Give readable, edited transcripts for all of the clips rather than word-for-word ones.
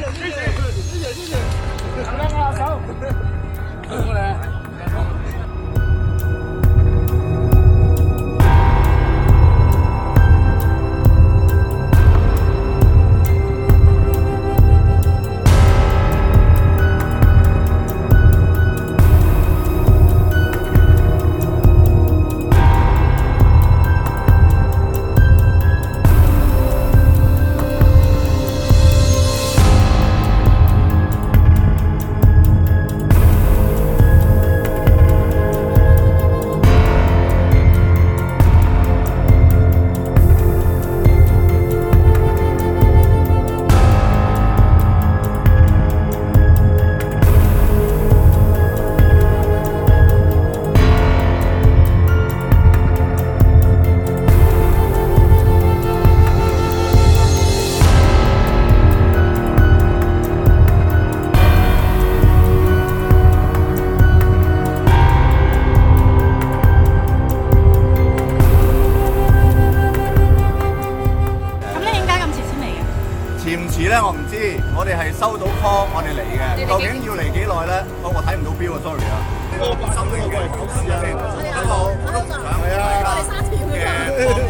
我唔知，我哋係收到 call， 我哋嚟嘅，究竟要嚟幾耐咧？我睇唔到表啊 ，sorry 啊。心嚟嘅，考試啊。好，係啊，我哋沙田嘅。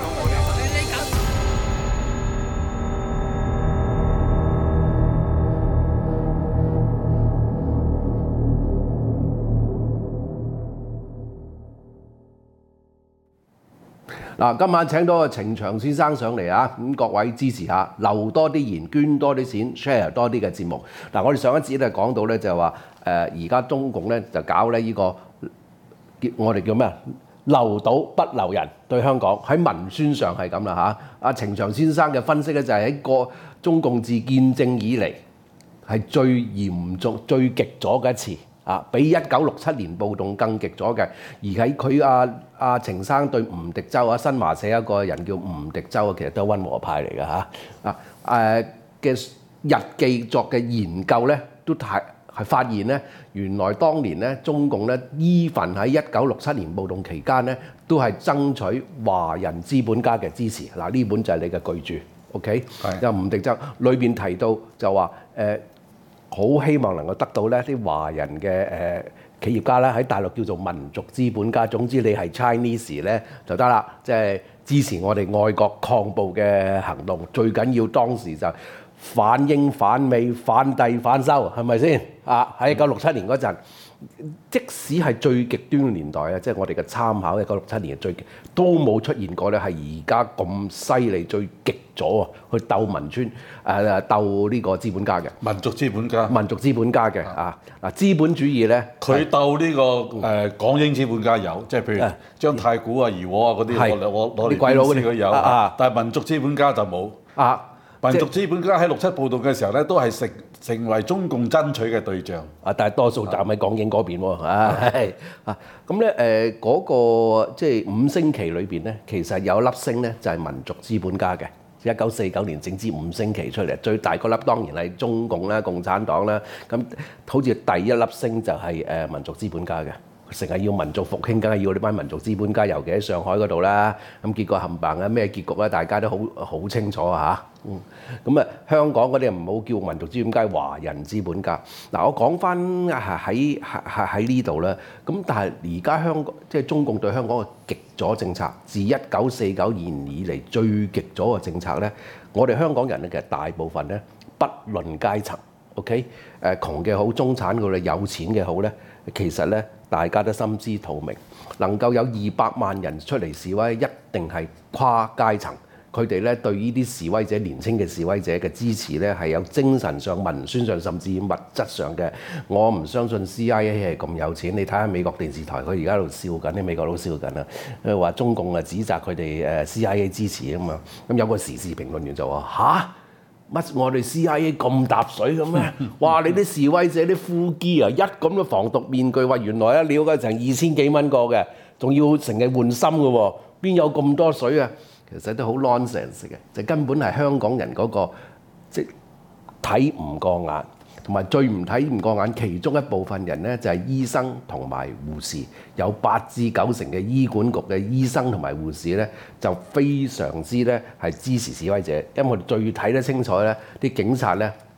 嗱，今晚請到個程翔先生上嚟啊！咁各位支持下，留多啲言，捐多啲錢 ，share 多啲嘅節目。嗱，我哋上一節咧講到咧就係話，而家中共咧就搞咧呢個我哋叫咩啊？留島不留人，對香港喺文宣上係咁啦嚇。阿程翔先生嘅分析咧就係喺個中共自建政以嚟係最嚴重、最極左嘅一次。啊，比1967年暴動更極咗嘅，而喺佢阿程生對吳迪洲啊，新華社一個人叫吳迪洲啊，其實都係溫和派嚟嘅嚇。嘅日記作嘅研究咧，都係發現咧，原來當年咧中共咧even喺1967年暴動期間咧，都係爭取華人資本家嘅支持。嗱，呢本就係你嘅巨著 ，OK？ 有吳迪洲裏邊提到就話好希望能夠得到呢啲華人嘅企業家咧喺大陸叫做民族資本家，總之你係 Chinese 咧就得啦，即係支持我哋愛國抗暴嘅行動。最緊要當時就反英反美反帝反修，係咪先啊？喺1967年嗰陣，即使係最極端嘅年代啊，即係我哋嘅參考1967年嘅最極都冇出現過咧，係而家咁犀利最極左啊，去鬥文宣鬥呢個資本家嘅民族資本家， 民族資本家嘅嗱資本主義咧， 佢鬥呢個港英資本家有，即係譬如張太古啊、怡和啊嗰啲，我攞嚟鬼佬嗰啲佢有，但係民族資本家就冇。民族資本家喺6·7暴動嘅時候咧，都係成為中共爭取嘅對象。 但係多數站喺港英嗰邊喎。咁咧嗰個即係5星旗裏邊咧，其實有粒星咧就係民族資本家嘅。1949年整支5星旗出嚟，最大嗰粒當然係中共啦、共產黨啦。咁好似第一粒星就係民族資本家嘅。成日要民族復興，梗係要呢班民族資本家，尤其喺上海嗰度啦。咁結果冚唪唥咩結局咧？大家都好清楚嚇。咁香港嗰啲唔好叫民族資本家，華人資本家。嗱，我講翻喺呢度啦。咁但係而家香港即係中共對香港嘅極左政策，自1949年以嚟最極左嘅政策咧，我哋香港人咧其實大部分咧不論階層 ，OK， 窮嘅好，中產嘅好，有錢嘅好咧，其實咧。大家都心知肚明，能夠有200萬人出嚟示威，一定係跨階層。佢哋咧對呢啲示威者、年輕嘅示威者嘅支持咧，係有精神上、文宣上，甚至物質上嘅。我唔相信 CIA 係咁有錢。你睇下美國電視台，佢而家喺度笑緊，啲美國佬笑緊啦。話中共指責佢哋CIA 支持啊嘛。咁有個時事評論員就話：吓？乜我哋 CIA 咁搭水咁咩？哇！你啲示威者啲呼機啊，一咁嘅防毒面具，話原來一料嘅成2000幾蚊個嘅，仲要成日換芯嘅喎，邊有咁多水啊？其實都好 nonsense 嘅，就根本係香港人嗰個即係睇唔過眼，同埋最唔睇唔過眼，其中一部分人咧就係醫生同埋護士，有8至9成嘅醫管局嘅醫生同埋護士咧，就非常之咧係支持示威者，因為我哋最睇得清楚咧，啲警察咧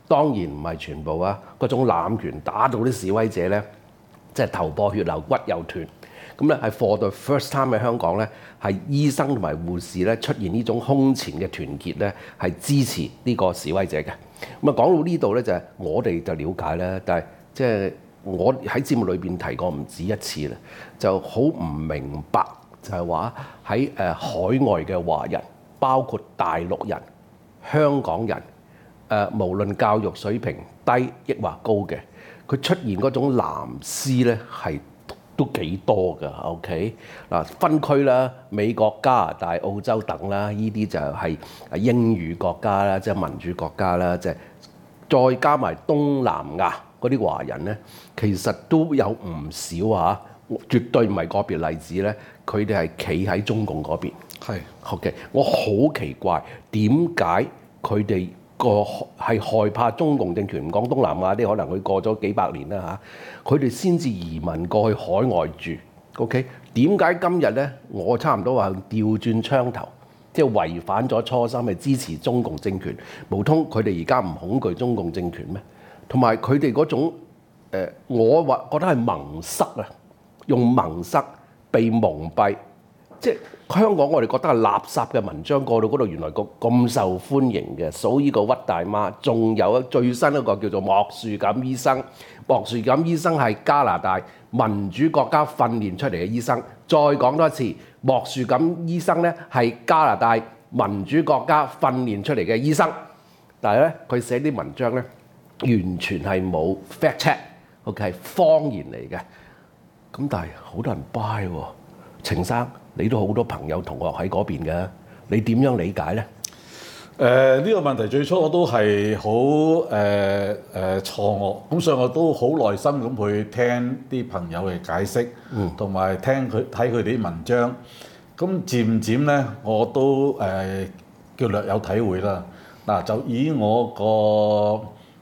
當然唔係全部啊，嗰種濫權打到啲示威者咧，即係頭破血流、骨又斷。咁咧係 for the first time 喺香港咧，係醫生同埋護士咧出現呢種空前嘅團結咧，係支持呢個示威者嘅。咁啊講到呢度咧，就係我哋就了解啦，但係即係我喺節目裏邊提過唔止一次啦，就好唔明白就係話喺海外嘅華人，包括大陸人、香港人，無論教育水平低抑或高嘅，佢出現嗰種藍絲咧係都幾多㗎 ？OK 嗱，分區啦，美國、加拿大、澳洲等啦，呢啲就係英語國家啦，即係民主國家啦，即係再加埋東南亞嗰啲華人咧，其實都有唔少嚇，絕對唔係個別例子咧，佢哋係企喺中共嗰邊。係 OK， 我好奇怪點解佢哋個係害怕中共政權，唔講東南亞啲，可能佢過咗幾百年啦嚇，佢哋先至移民過去海外住。OK， 點解今日咧我差唔多話調轉槍頭，即係違反咗初心，係支持中共政權？無通佢哋而家唔恐懼中共政權咩？同埋佢哋嗰種我話覺得係蒙塞啊，用蒙塞被蒙蔽，即係香港我哋覺得係垃圾嘅文章，過到嗰度原來咁受歡迎嘅，數呢個屈大媽，仲有最新一個叫做莫樹錦醫生。莫樹錦醫生係加拿大民主國家訓練出嚟嘅醫生。再講多一次，莫樹錦醫生咧係加拿大民主國家訓練出嚟嘅醫生，但係咧佢寫啲文章咧完全係冇 fact check，OK 係謊言嚟嘅。咁但係好多人 buy 喎，程生。你都好多朋友同學喺嗰邊嘅，你點樣理解呢？ 呢個問題最初我都係好錯愕，咁所以我都好耐心咁去聽啲朋友嘅解釋，同埋睇佢哋啲文章。咁漸漸咧，我都叫略有體會啦。嗱，就以我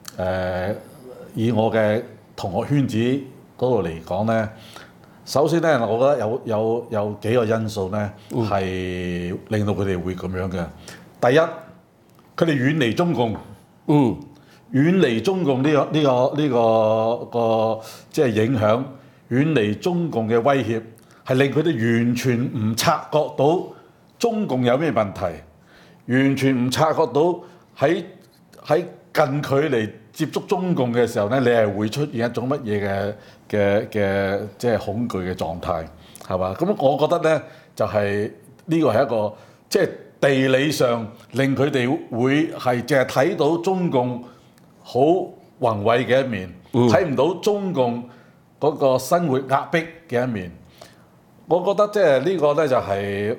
嘅同學圈子嗰度嚟講咧。首先咧，我覺得有幾個因素咧，係令到佢哋會咁樣嘅。第一，佢哋遠離中共，遠離中共呢個即係影響，遠離中共嘅威脅，係令佢哋完全唔察覺到中共有咩問題，完全唔察覺到喺近距離接觸中共嘅時候咧，你係會出現一種乜嘢嘅即係恐懼嘅狀態，係嘛？咁我覺得咧，就係呢個係一個即係地理上令佢哋會係淨係睇到中共好宏偉嘅一面，睇唔到中共嗰個生活壓迫嘅一面。我覺得即係呢個咧就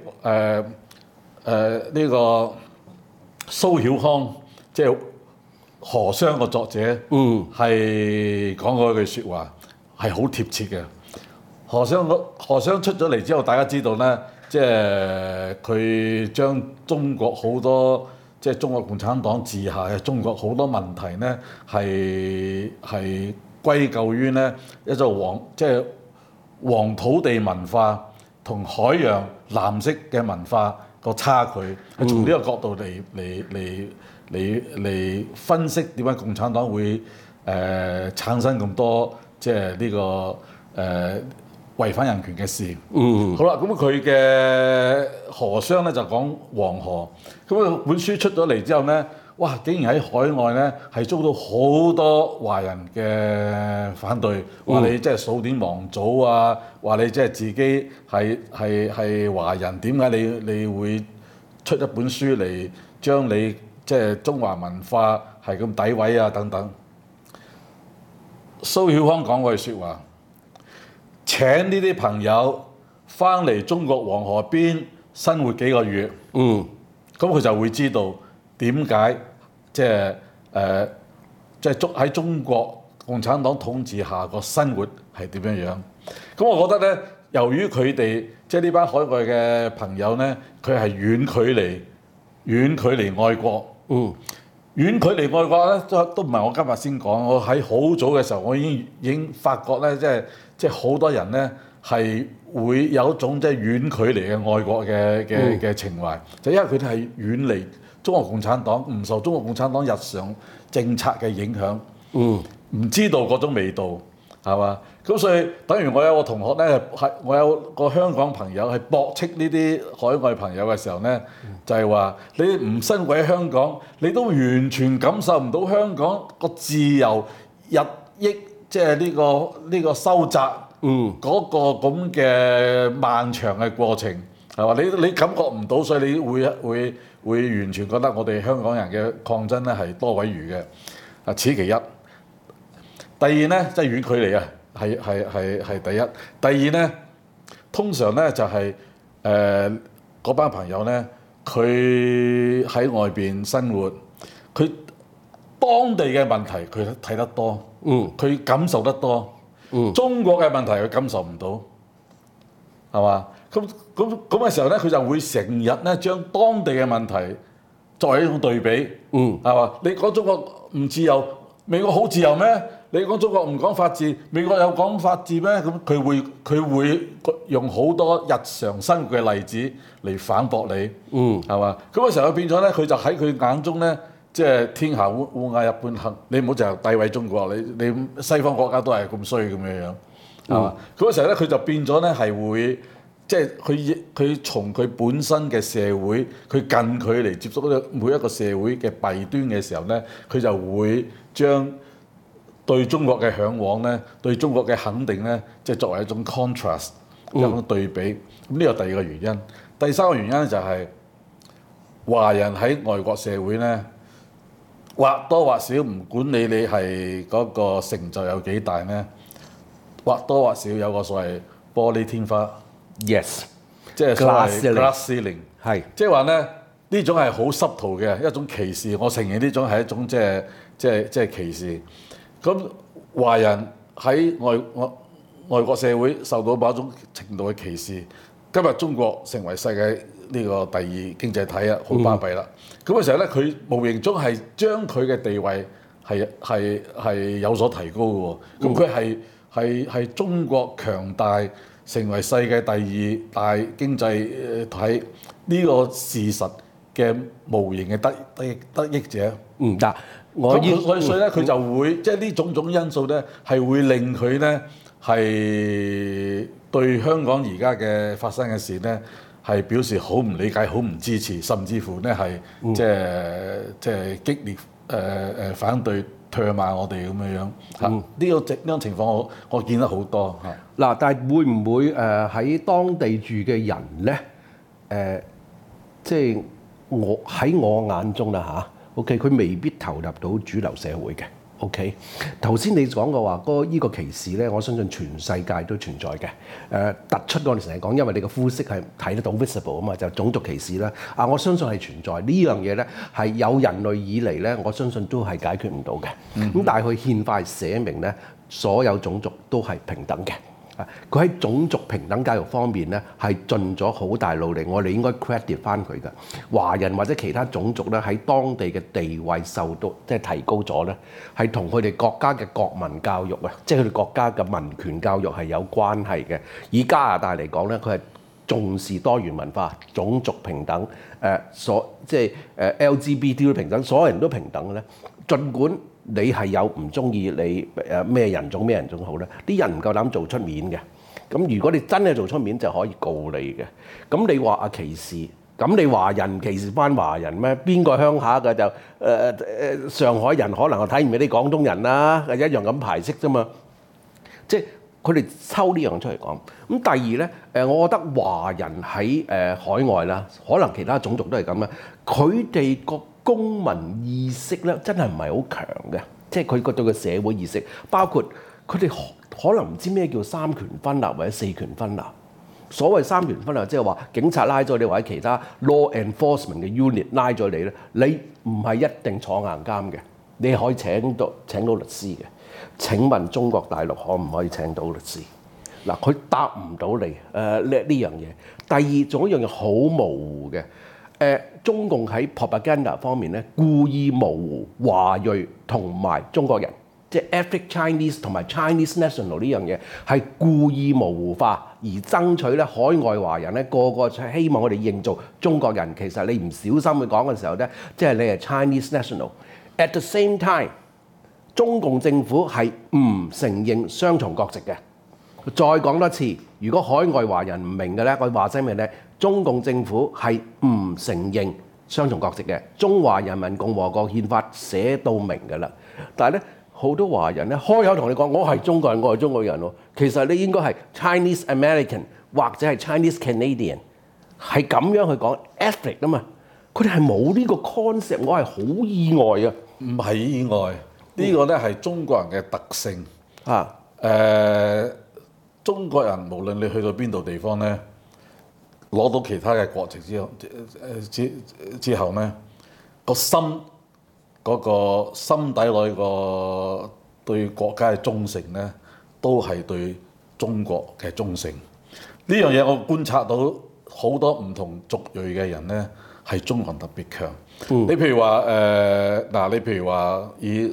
係呢個蘇曉康即係。何商個作者係講過一句説話係好貼切嘅。何商出咗嚟之後，大家知道咧，即係佢將中國好多即係中國共產黨治下嘅中國好多問題咧，係歸咎於咧一種即係黃土地文化同海洋藍色嘅文化個差距，係從呢個角度嚟分析點解共產黨會產生咁多即係呢個違反人權嘅事。好啦，咁佢嘅何商咧就講黃河，咁本書出咗嚟之後咧，哇！竟然喺海外咧係遭到好多華人嘅反對，話你即係數典忘祖啊，話你即係自己係華人，點解你會出一本書嚟將你即係中華文化係咁詆毀啊等等。蘇曉康講過句説話，請呢啲朋友翻嚟中國黃河邊生活幾個月，咁佢就會知道點解即係喺中國共產黨統治下個生活係點樣樣。咁我覺得咧，由於佢哋即係呢班海外嘅朋友咧，佢係遠距離愛國。遠距離愛國咧，都唔係我今日先講。我喺好早嘅時候，我已經發覺咧，即係好多人咧係會有一種即係遠距離嘅愛國嘅情懷，就因為佢哋係遠離中國共產黨，唔受中國共產黨日常政策嘅影響，唔知道嗰種味道，係嘛？咁所以等於我有個同學咧，我有個香港朋友係駁斥呢啲海外朋友嘅時候咧，就係話你唔身喺香港，你都完全感受唔到香港個自由日益即係呢個收窄嗰個咁嘅漫長嘅過程，係嘛？你感覺唔到，所以你會完全覺得我哋香港人嘅抗爭咧係多毀譽嘅。啊，此其一。第二咧，即係遠距離啊，係第一。第二咧，通常咧就係嗰班朋友咧，佢喺外邊生活，佢當地嘅問題佢睇得多，佢感受得多，中國嘅問題佢感受唔到，係嘛？咁嘅時候咧，佢就會成日咧將當地嘅問題作為一種對比，係嘛？你講中國唔自由，美國好自由咩？你講中國唔講法治，美國有講法治咩？咁佢會用好多日常生活嘅例子嚟反駁你，係嘛？咁嘅時候變咗咧，佢就喺佢眼中咧，即係天下烏鴉一般黑。你唔好就係詆毀中國，你西方國家都係咁衰咁樣，係嘛？咁嘅時候咧，佢就變咗咧係會，即係佢從佢本身嘅社會，佢近距離接觸每一個社會嘅弊端嘅時候咧，佢就會將對中國嘅嚮往咧，對中國嘅肯定咧，即係作為一種 contrast，一種對比。咁呢個第二個原因。第三個原因咧就係華人喺外國社會咧，或多或少唔管你係嗰個成就有幾大咧，或多或少有個所謂玻璃天花 ，yes， 即係所謂 glass ceiling， 係，即係話咧呢種係好濕圖嘅一種歧視。我承認呢種係一種即係歧視。咁華人喺外國社會受到某種程度嘅歧視。今日中國成為世界呢個第二經濟體啊，好巴閉啦。咁嘅時候咧，佢無形中係將佢嘅地位係有所提高嘅喎。咁佢係中國強大成為世界第二大經濟體呢個事實嘅無形嘅得益者。 嗱。 所以咧，佢就會即係呢種因素咧，係會令佢咧係對香港而家嘅發生嘅事咧係表示好唔理解、好唔支持，甚至乎咧係即係激烈反對、唾罵我哋咁樣嚇。呢種情況我見得好多嚇。 嗱，但係會唔會喺當地住嘅人咧？即係喺我眼中啦嚇。OK， 佢未必投入到主流社會嘅。OK， 頭先你講嘅話，依個歧視咧，我相信全世界都存在嘅。突出我哋成日講，因為你個膚色係睇得到 visible 啊嘛，就種族歧視啦。我相信係存在呢樣嘢咧，係有人類以嚟咧，我相信都係解決唔到嘅。咁但係佢憲法寫明咧，所有種族都係平等嘅。佢喺種族平等教育方面咧，係盡咗好大努力，我哋應該 credit 翻佢嘅。華人或者其他種族咧，喺當地嘅地位受到即係提高咗咧，係同佢哋國家嘅國民教育啊，即係佢哋國家嘅民權教育係有關係嘅。以加拿大嚟講咧，佢係重視多元文化、種族平等，即係LGBT 都平等，所有人都平等嘅咧。儘管你係有唔中意你咩人種好咧，啲人唔夠膽做出面嘅。咁如果你真係做出面，就可以告你嘅。咁你話歧視，咁你華人歧視翻華人咩？邊個鄉下嘅就上海人可能我睇唔起啲廣東人啦，一樣咁排斥啫嘛。即係佢哋抽呢樣出嚟講。咁第二咧，我覺得華人喺海外啦，可能其他種族都係咁啦，佢哋個公民意識咧真係唔係好強嘅，即係佢對個社會意識，包括佢哋可能唔知咩叫三權分立或者四權分立。所謂三權分立，即係話警察拉咗你或者其他 law enforcement 嘅 unit 拉咗你咧，你唔係一定坐硬監嘅，你可以請到律師嘅。請問中國大陸可唔可以請到律師？嗱，佢答唔到你呢樣嘢。第二，仲有一樣嘢好模糊嘅。中共喺 propaganda 方面咧，故意模糊華裔同埋中國人， 即係 ethnic Chinese 同埋 Chinese national 呢樣嘢係故意模糊化，而爭取咧海外華人咧個個希望我哋認做中國人。其實你唔小心去講嘅時候咧，即係你係 Chinese national。At the same time， 中共政府係唔承認雙重國籍嘅。再講多次，如果海外華人唔明嘅咧，我話聲俾你聽，中共政府係唔承認雙重國籍嘅。中華人民共和國憲法寫到明㗎啦。但係咧，好多華人咧開口同你講，我係中國人，我係中國人喎。其實你應該係 Chinese American 或者係 Chinese Canadian， 係咁樣去講 ethnic 啊嘛。佢哋係冇呢個 concept， 我係好意外啊！ 唔係意外，呢個咧係中國人嘅特性啊。中國人無論你去到邊度地方咧，攞到其他嘅國籍之後咧，個心嗰個心底裏個對國家嘅忠誠咧，都係對中國嘅忠誠。呢樣嘢我觀察到好多唔同族裔嘅人咧，係中國人特別強。你譬如話你譬如話以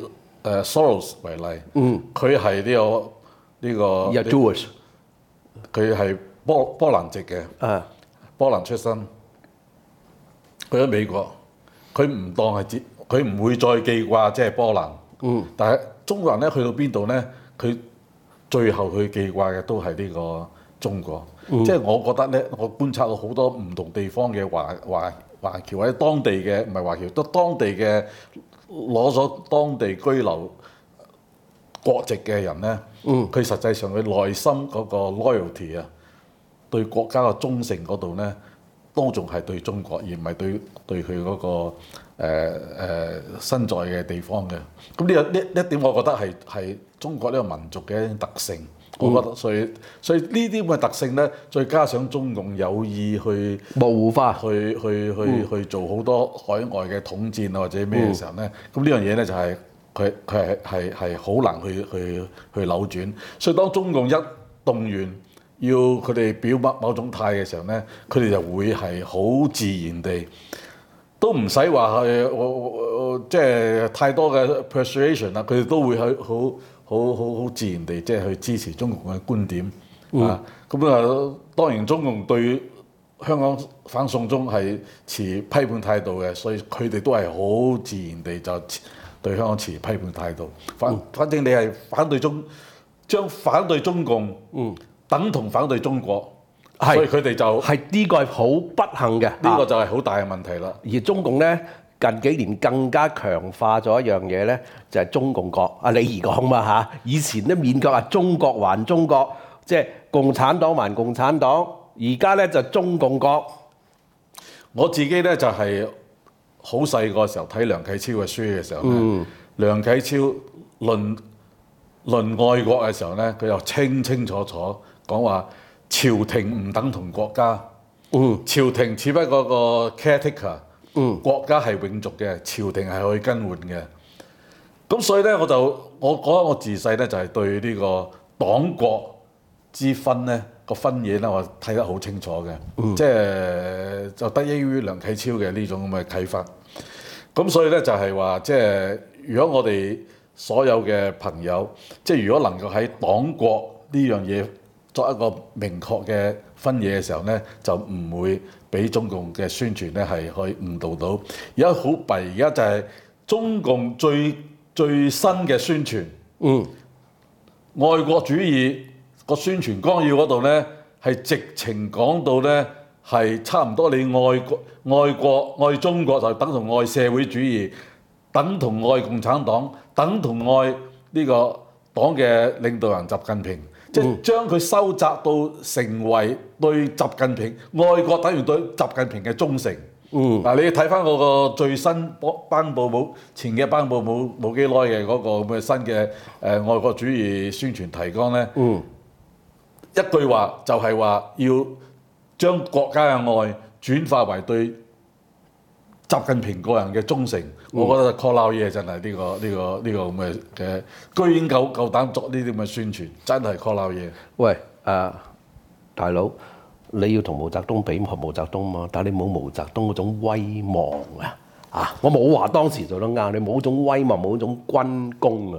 Soros 為例，佢係呢個 Jewish， 佢係波蘭籍嘅，波蘭出身，去咗美國，佢唔當係佢唔會再記掛即係波蘭。但係中國人咧去到邊度咧，佢最後去記掛嘅都係呢個中國。即係我覺得咧，我觀察到好多唔同地方嘅華僑或者當地嘅唔係華僑，都當地嘅攞咗當地居留國籍嘅人咧，佢實際上佢內心嗰個 loyalty 啊，對國家嘅忠誠嗰度咧，都仲係對中國，而唔係對佢嗰個身在嘅地方嘅。咁呢一點，我覺得係中國呢個民族嘅一種特性。我覺得所以呢啲咁嘅特性咧，再加上中共有意去模糊化， 去做好多海外嘅統戰啊或者咩嘅時候咧，咁呢樣嘢咧就係佢係好難去扭轉。所以當中共一動員要佢哋表某種態嘅時候咧，佢哋就會係好自然地，都唔使話係即係太多嘅 persuasion 啦，佢哋都會係好自然地即係去支持中共嘅觀點啊。咁當然中共對香港反送中係持批判態度嘅，所以佢哋都係好自然地就對香港持批判態度。反正你係將反對中共等同反對中國，所以佢哋就係呢個係好不幸嘅。 呢個就係好大嘅問題啦。 而中共咧近幾年更加強化咗一樣嘢咧，就係中共國。李儀講嘛嚇，以前咧勉強話中國還中國，即係共產黨還共產黨，而家咧就中共國。 我自己咧就係好細個時候睇梁啟超嘅書嘅時候咧，梁啟超論愛國嘅時候咧，佢又清清楚楚講話朝廷唔等同國家，朝廷只不過個 caretaker，國家係永續嘅，朝廷係可以更換嘅。咁所以咧，我覺得我自細咧就係對呢個黨國之分咧個分野咧，我睇得好清楚嘅，即係就得益於梁啟超嘅呢種咁嘅啟發。咁所以咧就係話，即係如果我哋所有嘅朋友，即係如果能夠喺黨國呢樣嘢作一個明確嘅分野嘅時候咧，就唔會俾中共嘅宣傳咧係可以誤導到。而家好弊，而家就係中共最新嘅宣傳，愛國主義個宣傳綱要嗰度咧係直情講到咧係差唔多，你愛國愛中國就等同愛社會主義，等同愛共產黨，等同愛呢個黨嘅領導人習近平，即係將佢收窄到成為對習近平愛國等於對習近平嘅忠誠。嗱，你睇翻嗰個最新頒布前嘅頒布冇幾耐嘅嗰個咁嘅新嘅愛國主義宣傳提綱咧，一句話就係話要將國家嘅愛轉化為對習近平個人嘅忠誠。我覺得 call out 嘢真係呢個咁嘅，居然夠膽作呢啲咁嘅宣傳，真係 call out 嘢。 喂，大佬，你要同毛澤東比毛澤東嘛？但係你冇毛澤東嗰種威望啊！我冇話當時做得啱，你冇種威望，冇種軍功啊！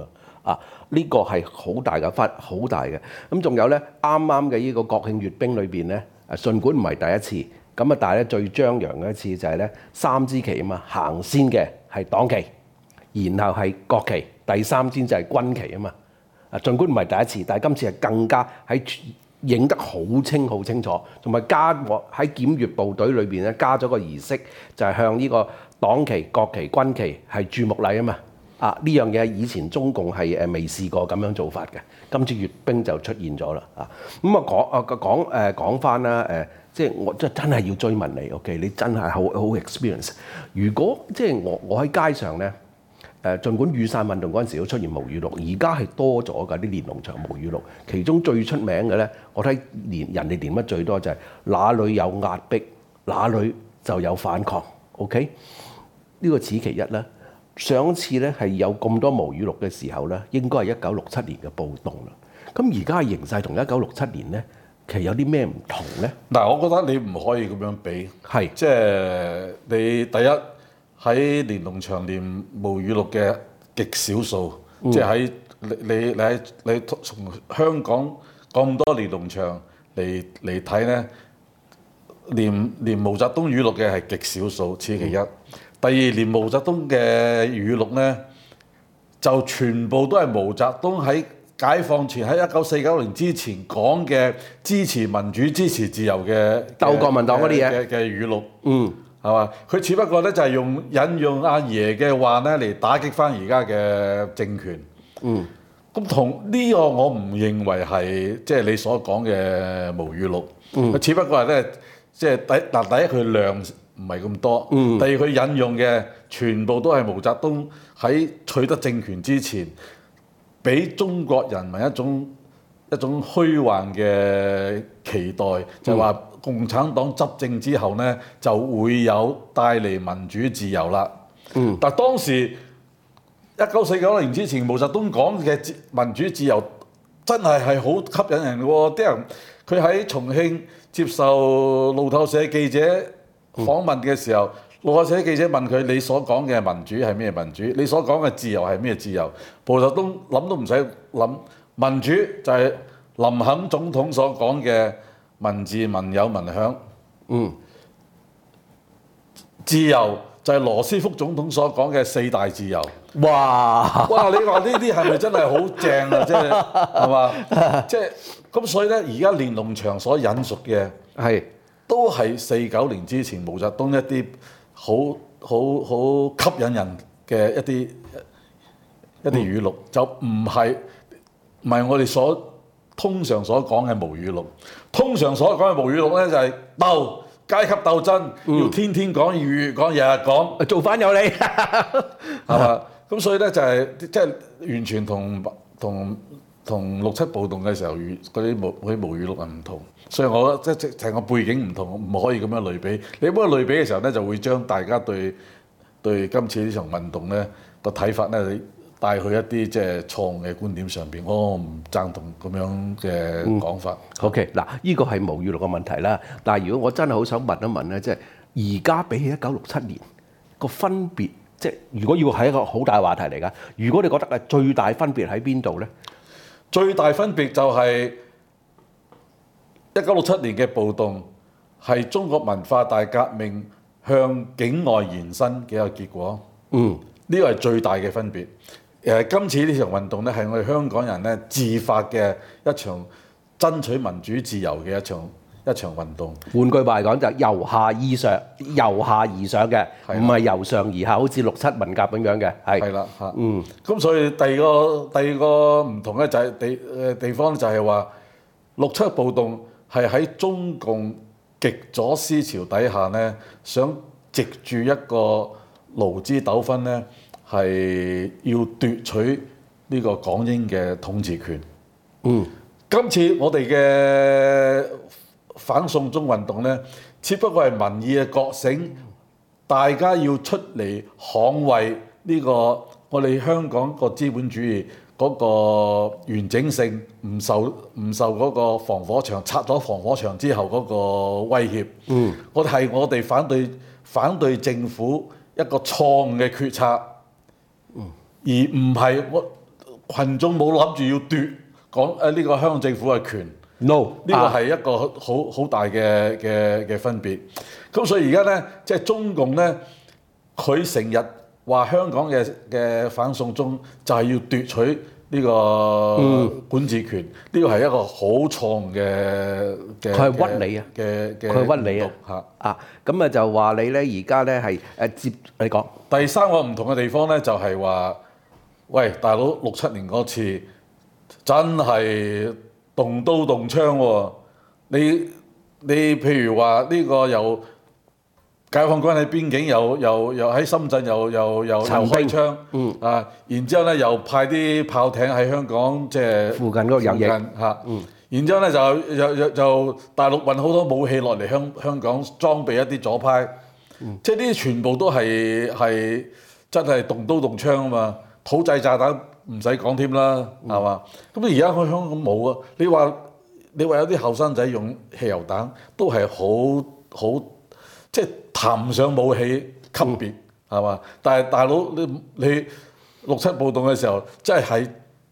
啊！呢個係好大嘅好大嘅。咁仲有咧，啱啱嘅呢個國慶閱兵裏邊咧，儘管唔係第一次，咁啊，但係咧最張揚嘅一次就係咧3支旗啊嘛，行先嘅係黨旗，然後係國旗，第3支就係軍旗啊嘛。啊，儘管唔係第一次，但係今次係更加喺影得好清楚，同埋加喺檢閱部隊裏邊咧加咗個儀式，就係向呢個黨旗、國旗、軍旗係注目禮啊嘛。啊！呢樣嘢以前中共係未試過咁樣做法嘅，今次閱兵就出現咗啦。啊，咁講翻啦，即係我真係要追問你 ，OK？ 你真係好 experience。如果即係我喺街上咧，儘管雨傘運動嗰陣時都出現毛語錄，而家係多咗㗎啲連儂牆毛語錄。其中最出名嘅咧，我睇人哋連乜最多就係哪裏有壓迫，哪裏就有反抗。OK？呢個此其一啦。上一次咧係有咁多毛語錄嘅時候咧，應該係1967年嘅暴動啦。咁而家嘅形勢同1967年咧，其實有啲咩唔同咧？ 嗱，我覺得你唔可以咁樣比， 係即係你第一喺連儂牆連毛語錄嘅極少數，即係喺你從香港咁多連儂牆嚟睇咧，連毛澤東語錄嘅係極少數，此其一。第二，連毛澤東嘅語錄咧，就全部都係毛澤東喺解放前喺1949年之前講嘅支持民主、支持自由嘅鬥國民黨嗰啲嘢嘅語錄，係嘛？佢只不過咧就係引用阿爺嘅話咧嚟打擊翻而家嘅政權。咁同呢個我唔認為係即係你所講嘅毛語錄。佢只不過係咧，即係第一佢量唔係咁多，第二佢引用嘅全部都係毛澤東喺取得政權之前，俾中國人民一種虛幻嘅期待，就係話共產黨執政之後呢，就會有帶嚟民主自由啦。但當時1949年之前，毛澤東講嘅民主自由真係好吸引人喎，啲人佢喺重慶接受路透社記者訪問嘅時候，路透社記者問佢：你所講嘅民主係咩民主？你所講嘅自由係咩自由？毛澤東諗都唔使諗，民主就係林肯總統所講嘅民治、民有、民享。自由就係羅斯福總統所講嘅4大自由。哇！你話呢啲係咪真係好正啊？即係嘛？即係咁，所以咧，而家連儂牆所引述嘅係。都係49年之前毛澤東一啲好吸引人嘅一啲語錄，就唔係我哋通常所講嘅毛語錄。通常所講嘅毛語錄咧就係階級鬥爭，要天天講，日日講，日日講， 做翻有你， 係嘛？咁所以咧就係即係完全同67暴動嘅時候嗰啲毛語錄係唔同。所以我覺得即係成個背景唔同，唔可以咁樣類比。你咁樣類比嘅時候咧，就會將大家對今次呢場運動咧個睇法咧帶去一啲即係錯誤嘅觀點上邊。我唔贊同咁樣嘅講法。 OK， 嗱，呢個係毛語錄嘅問題啦。但係如果我真係好想問一問咧，即係而家比起1967年個分別，即係如果要係一個好大嘅話題嚟㗎。如果你覺得係最大分別喺邊度咧？ 最大分別就係1967年嘅暴動係中國文化大革命向境外延伸嘅一個結果。呢個係最大嘅分別。今次呢場運動咧係我哋香港人咧自發嘅一場爭取民主自由嘅一場運動。 換句話嚟講，就由下而上嘅，唔係由上而下，好似67文革咁樣嘅。 係啦，咁所以第二個唔同咧就係地方就係話67暴動係喺中共極左思潮底下咧，想藉住一個勞資糾紛咧，係要奪取呢個港英嘅統治權。今次我哋嘅反送中運動咧，只不過係民意嘅覺醒，大家要出嚟捍衛呢個我哋香港個資本主義嗰個完整性，唔受嗰個防火牆，拆咗防火牆之後嗰個威脅。我哋反對政府一個錯誤嘅決策，而唔係群眾冇諗住要奪講呢個香港政府嘅權。 no， 呢個係一個好大嘅分別。咁所以而家咧，即係中共咧，佢成日話香港嘅反送中就係要奪取呢個管治權，呢個係一個好錯嘅。佢係屈你啊！佢係屈你啊！啊，咁啊就話你咧，而家咧係接你講。 第三個唔同嘅地方咧，就係話，喂，大佬67年嗰次真係動刀動槍喎！你譬如話呢個由解放軍喺邊境又喺深圳又開槍，然之後咧又派啲炮艇喺香港即係附近嗰個右翼嚇，然之後咧就大陸運好多武器落嚟香港裝備一啲左派，即係呢啲全部都係真係動刀動槍啊嘛！土製炸彈唔使講添啦，係嘛？咁而家喺香港冇啊！你話有啲後生仔用汽油彈都係好即係談唔上武器級別係嘛？但係大佬你67暴動嘅時候，真係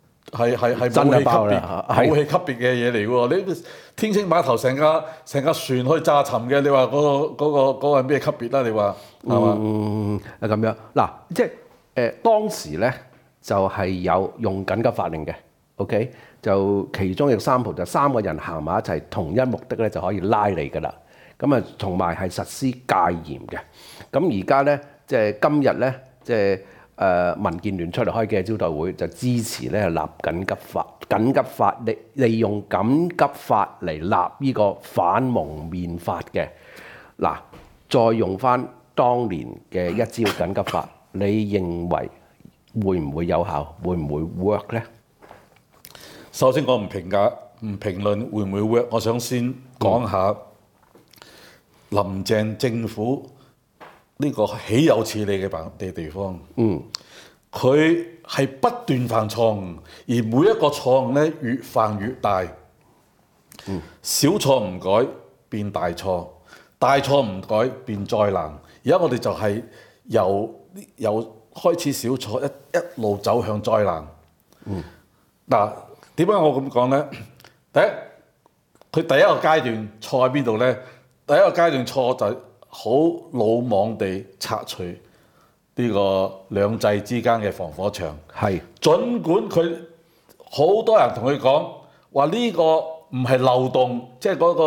武器級別嘅嘢嚟喎！你天星碼頭成架船去炸沉嘅，你話嗰個係咩級別啦？你話係嘛？ 咁樣嗱，即係當時咧就係有用緊急法令嘅 ，OK， 就其中有3條就3個人行埋一齊，同一目的咧就可以拉你㗎啦。咁啊，同埋係實施戒嚴嘅。咁而家咧，即係今日咧，即係民建聯出嚟開嘅招待會，就支持咧立緊急法，利用緊急法嚟立呢個反蒙面法嘅。嗱，再用翻當年嘅一招緊急法，你認為會唔會有效？會唔會 work 咧？ 首先我唔評論會唔會 work， 我想先講下林鄭政府呢個豈有此理嘅地方。佢係不斷犯錯誤，而每一個錯誤咧越犯越大。小錯唔改變大錯，大錯唔改變災難。而家我哋就係由開始小錯一路走向災難。嗱，點解我咁講咧？佢第一個階段錯喺邊度咧？第一個階段錯就係好魯莽地拆除呢個兩制之間嘅防火牆。係，儘管佢好多人同佢講話呢個唔係漏洞，即係嗰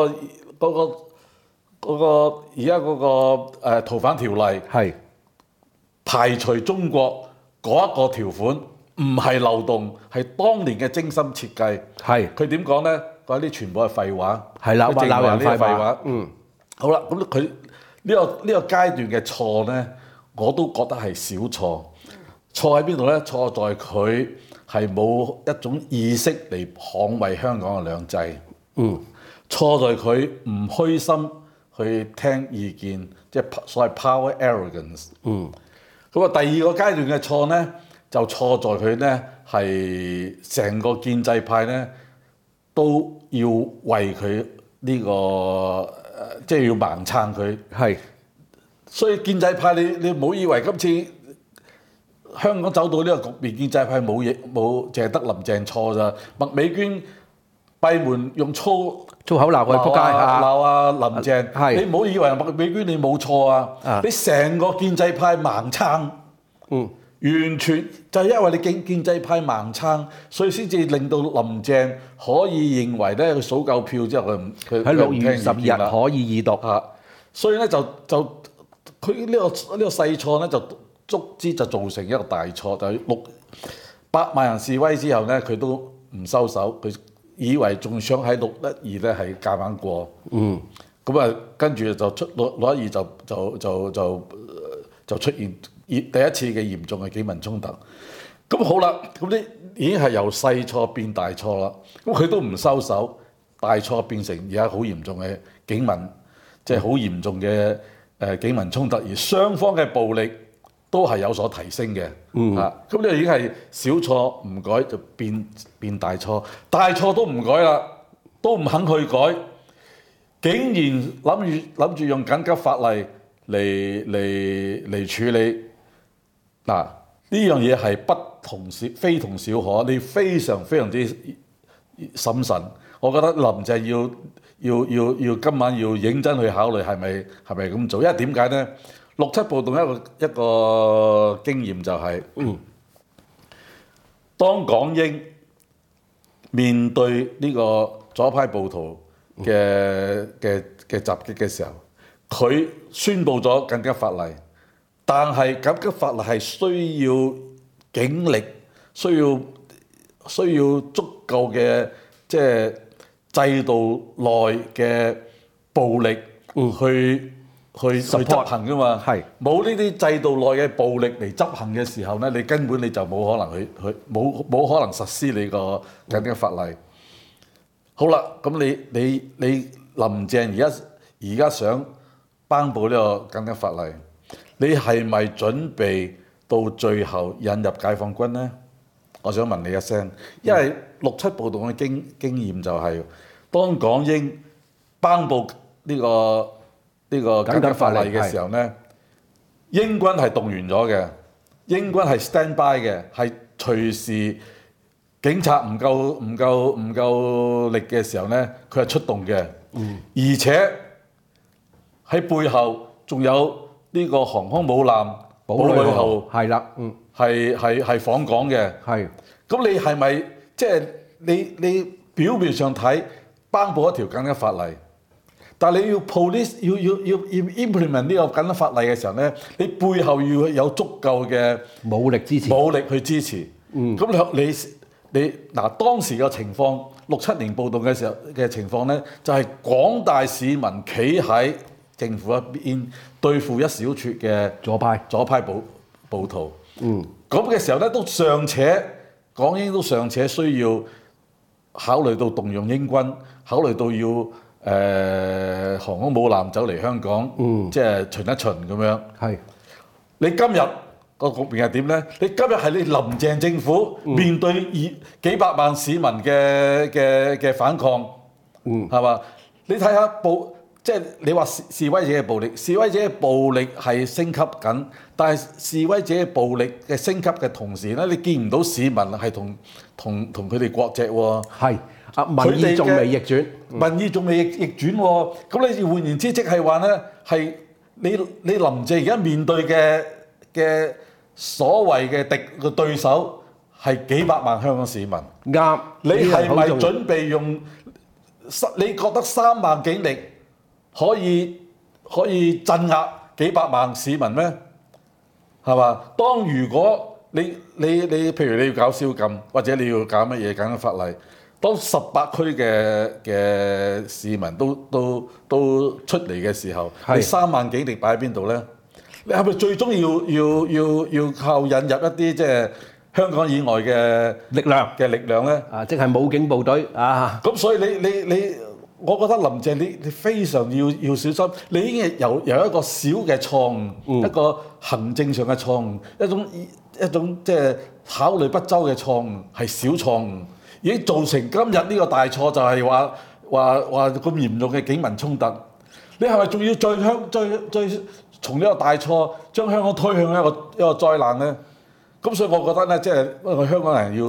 個而家嗰個逃犯條例係排除中國嗰一個條款唔係漏洞，係當年嘅精心設計。係，佢點講咧？嗰啲全部係廢話。係啦，話鬧人廢話。好啦，咁佢呢個階段嘅錯咧，我都覺得係小錯。錯喺邊度咧？錯在佢係冇一種意識嚟捍衛香港嘅兩制。錯在佢唔虛心去聽意見，即係所謂 power arrogance。咁啊，第二個階段嘅錯咧，就錯在佢咧係成個建制派咧都要為佢呢個即係要盲撐佢。係，所以建制派你唔好以為今次香港走到呢個局面，建制派冇嘢冇，淨係得林鄭錯咋。麥美娟閉門用粗口鬧佢仆街，鬧林鄭。你唔好以為麥美娟你冇錯啊！你成個建制派盲撐，完全就係因為你建制派盲撐，所以先至令到林鄭可以認為咧，佢數夠票之後佢喺6月12日可以二讀。所以咧就佢呢個細錯咧就足之就造成一個大錯，就係8萬人示威之後咧，佢都唔收手，佢以為仲想喺612咧係夾硬過。咁啊，跟住就出612就出現第一次嘅嚴重嘅警民衝突。咁好啦，咁呢已經係由細錯變大錯啦。咁佢都唔收手，大錯變成而家好嚴重嘅警民，即係好嚴重嘅警民衝突，而雙方嘅暴力都係有所提升嘅。咁呢個已經係小錯唔改就變大錯，大錯都唔改啦，都唔肯去改，竟然諗住用緊急法例嚟處理。嗱， 呢樣嘢係非同小可，你非常非常之審慎。我覺得林鄭要今晚要認真去考慮係咪咁做，因為點解呢？6·7暴動一個經驗就係、當港英面對呢個左派暴徒嘅襲擊嘅時候，佢宣布咗緊急法例，但係緊急法例係需要警力，需要足夠嘅即係制度內嘅暴力去執行㗎嘛。係冇呢啲制度內嘅暴力嚟執行嘅時候咧，你根本就冇可能冇可能實施你個緊急法例。好啦，咁你林鄭而家想頒布呢個緊急法例，你係咪準備到最後引入解放軍呢？我想問你一聲，因為6·7暴動嘅經驗就係、當港英頒布呢個緊急法例嘅時候呢，英軍係動員咗嘅，英軍係 stand by 嘅，係隨時警察唔夠力嘅時候呢，佢係出動嘅，而且喺背後仲有呢個航空母艦堡壘號係啦，係訪港嘅，係。咁你係咪即係你表面上睇頒布一條緊急法例，但係你要 police 要 implement 呢個緊急法例嘅時候咧，你背後要有足夠嘅武力去支持。咁你嗱當時嘅情況，6·7年暴動嘅時候嘅情況咧，就係廣大市民企喺政府一邊對付一小撮嘅左派暴徒。咁嘅時候咧，港英都尚且需要考慮到動用英軍，考慮到要航空母艦走嚟香港，即係巡一巡咁樣。係你今日個局面係點咧？你今日係你林鄭政府面對幾百萬市民嘅反抗，係嘛？你睇下即係你話示威者嘅暴力，示威者嘅暴力係升級緊，但係示威者嘅暴力嘅升級嘅同時咧，你見唔到市民係同佢哋割席喎。係民意仲未逆轉，民意仲未逆轉喎。咁你換言之，即係話咧，係你林鄭而家面對嘅所謂嘅對手係幾百萬香港市民。啱，你係咪準備用？你覺得3萬警力可以鎮壓幾百萬市民咩？係嘛？如果你譬如你要搞宵禁，或者你要搞乜嘢緊急法例，當18區嘅市民都出嚟嘅時候，你3萬警力擺喺邊度咧？你係咪最終要靠引入一啲即係香港以外嘅力量咧？即係武警部隊啊！咁所以你我覺得林鄭你非常要小心，你已經由一個小嘅錯誤，一個行政上嘅錯誤，一種即係考慮不周嘅錯誤，係小錯誤，已經造成今日呢個大錯，就係話咁嚴重嘅警民衝突。你係咪仲要再從呢個大錯將香港推向一個災難咧？咁所以我覺得咧，即係我香港人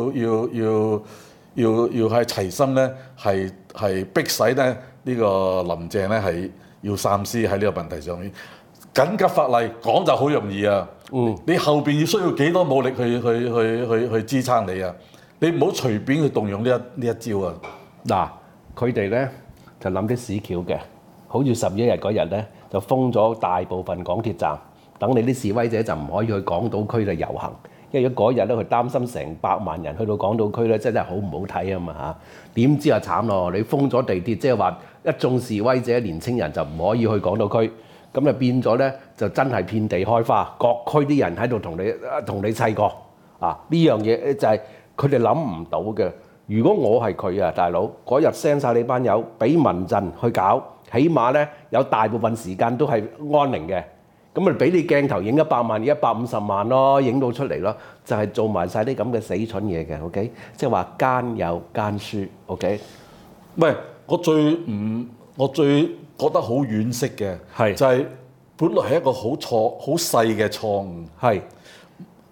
要係齊心咧，係逼使咧呢個林鄭咧係要三思喺呢個問題上面。緊急法例講就好容易啊，你後邊要需要幾多武力去支撐你啊？你唔好隨便去動用呢一招啊！嗱，佢哋咧就諗啲屎橋嘅，好似11日嗰日咧就封咗大部分港鐵站，等你啲示威者就唔可以去港島區嚟遊行。因為如果嗰日咧，佢擔心成百萬人去到港島區咧，真係好唔好睇啊嘛嚇！點知啊慘咯！你封咗地鐵，即係話一眾示威者、年青人就唔可以去港島區，咁就變咗咧就真係遍地開花，各區啲人喺度同你砌過啊！呢樣嘢就係佢哋諗唔到嘅。如果我係佢啊，大佬嗰日 send 晒你班友俾民陣去搞，起碼咧有大部分時間都係安寧嘅。咁咪俾你鏡頭影100萬、150萬咯，影到出嚟咯，就係做埋晒啲咁嘅死蠢嘢嘅 ，OK？ 即係話奸有奸輸 ，OK？ 喂，我最覺得好惋惜嘅，就係本來係一個好細嘅錯誤，係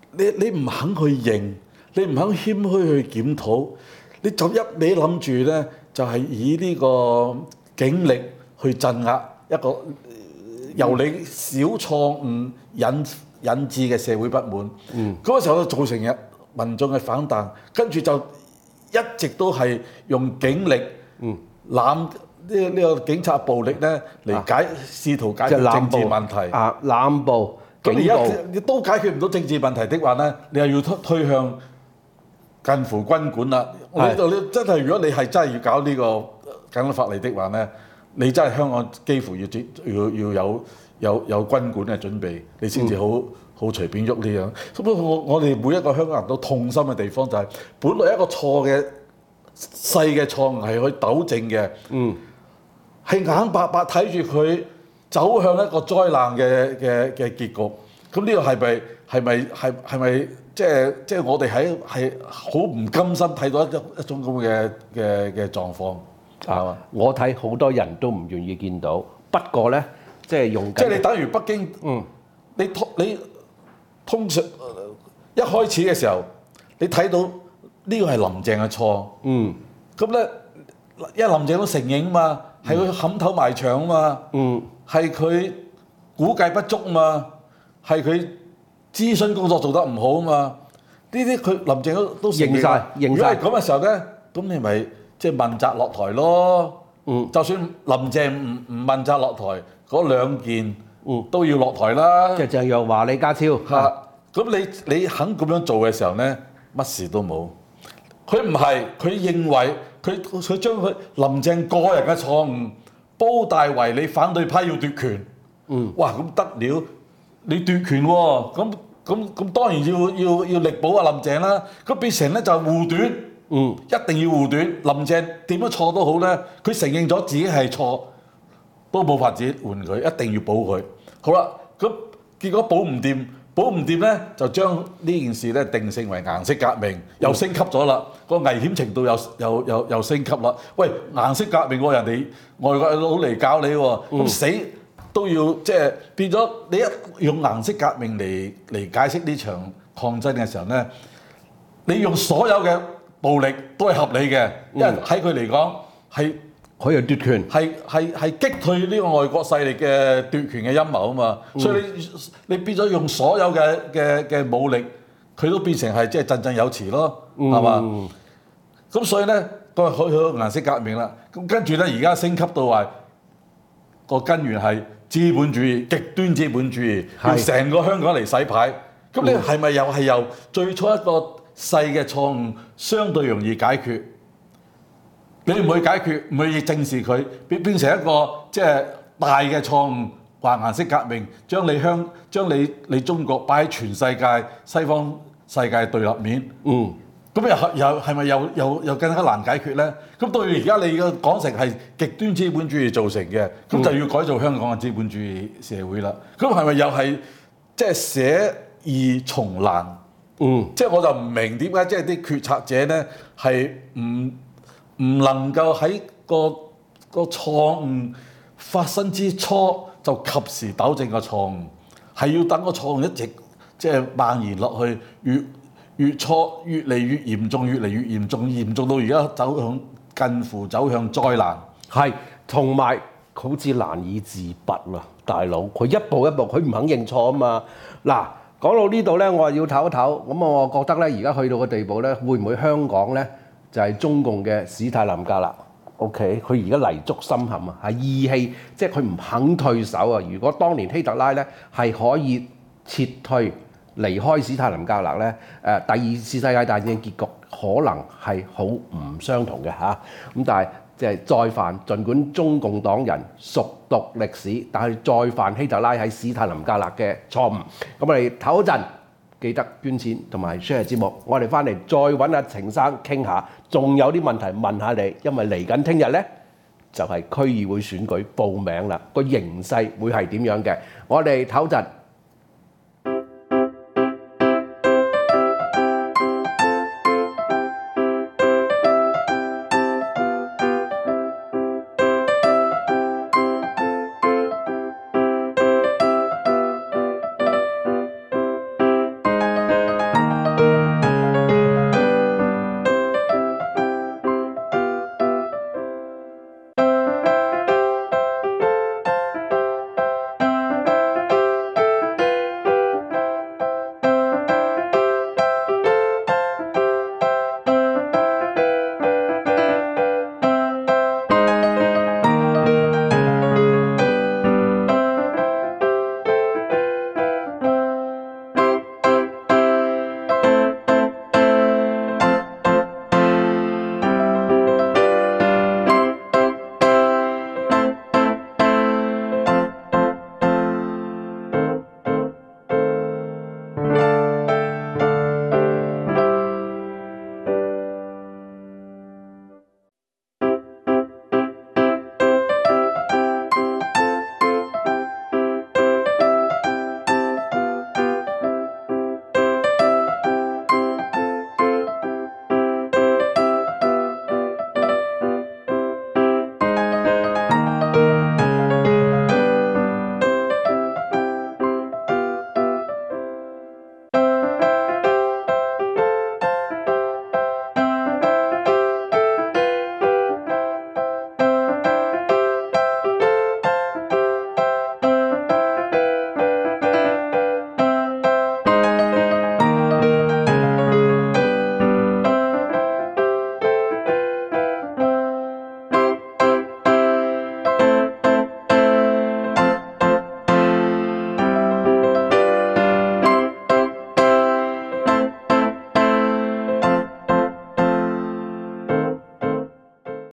你唔肯去認，你唔肯謙虛去檢討，你就一味諗住咧，就係以呢個警力去鎮壓一個由你小錯誤引致嘅社會不滿。嗰個時候就造成民眾嘅反彈，跟住就一直都係用警力濫呢個警察暴力咧嚟試圖解決政治問題。 濫捕。 咁而家你都解決唔到政治問題的話咧，你又要推向近乎軍管啦。你真係如果你係真係要搞呢個緊急法例的話咧，你真係香港幾乎要有軍管嘅準備，你先至好隨便喐呢樣。咁我哋每一個香港人都痛心嘅地方就係，本來一個細嘅錯誤係可以糾正嘅，係眼白白睇住佢走向一個災難嘅結局。咁呢個係咪即係我哋係好唔甘心睇到一種咁嘅狀況係嘛？ 我睇好多人都唔願意見到，不過咧即係用緊， 即係你等於北京，你通常一開始嘅時候，你睇到呢個係林鄭嘅錯，咁咧因為林鄭都承認啊嘛，係佢冚頭埋牆啊嘛，係佢估計不足啊嘛，係佢諮詢工作做得唔好啊嘛，呢啲佢林鄭都承認晒。如果係咁嘅時候咧，咁你咪即係問責落台咯。就算林鄭唔問責落台，嗰兩件都要落台啦。 即係鄭若驊、李家超。 咁你肯咁樣做嘅時候咧，乜事都冇。佢唔係，佢認為佢將佢林鄭個人嘅錯誤煲大為你反對派要奪權。哇！咁得了，你奪權喎，咁當然要力保阿林鄭啦。咁變成咧就護短。一定要護短。林鄭點樣錯都好咧，佢承認咗自己係錯，都冇法子換佢，一定要保佢。好啦，咁結果保唔掂咧，就將呢件事咧定性為顏色革命，又升級咗啦。個危險程度又升級啦。喂，顏色革命喎，人哋外國佬嚟搞你喎，咁死都要即係變咗。你一用顏色革命嚟解釋呢場抗爭嘅時候咧，你用所有嘅暴力都係合理嘅，因為喺佢嚟講係佢又奪權， 係擊退呢個外國勢力嘅奪權嘅陰謀啊嘛，所以你變咗用所有嘅武力，佢都變成係即係振振有詞咯，係嘛？咁所以咧，佢去顏色革命啦。咁跟住咧，而家升級到話個根源係資本主義，極端資本主義，要成個香港嚟洗牌。咁你係咪又係由最初一個細嘅錯誤，相對容易解決？你唔去解決，唔去正視佢，變成一個即係大嘅錯誤，話顏色革命，將你中國擺喺全世界西方世界對立面。咁又係咪又更加難解決咧？咁到而家你嘅講成係極端資本主義造成嘅，咁就要改造香港嘅資本主義社會啦。咁係咪又係即係捨易從難？即係我就唔明點解即係啲決策者咧係唔能夠喺個錯誤發生之初就及時糾正個錯誤，係要等個錯誤一直即係蔓延落去，越錯越嚟越嚴重，越嚟越嚴重，嚴重到而家近乎走向災難。 係，同埋好似難以自拔啦，大佬，佢一步一步，佢唔肯認錯啊嘛。嗱，講到呢度咧，我係要唞一唞，咁我覺得咧，而家去到個地步咧，會唔會香港咧就係中共嘅史太林格勒 ？OK，佢而家泥足深陷啊，係意氣，即係佢唔肯退手啊。如果當年希特拉咧係可以撤退離開史太林格勒咧，第二次世界大戰嘅結局可能係好唔相同嘅嚇。咁但係即係再犯，儘管中共黨人熟讀歷史，但係再犯希特拉喺史太林格勒嘅錯誤。咁我哋唞一陣，記得捐錢同埋 share 節目。我哋翻嚟再揾阿程生傾下，仲有啲問題問下你，因為嚟緊聽日咧就係區議會選舉報名啦，個形勢會係點樣嘅？我哋唞陣。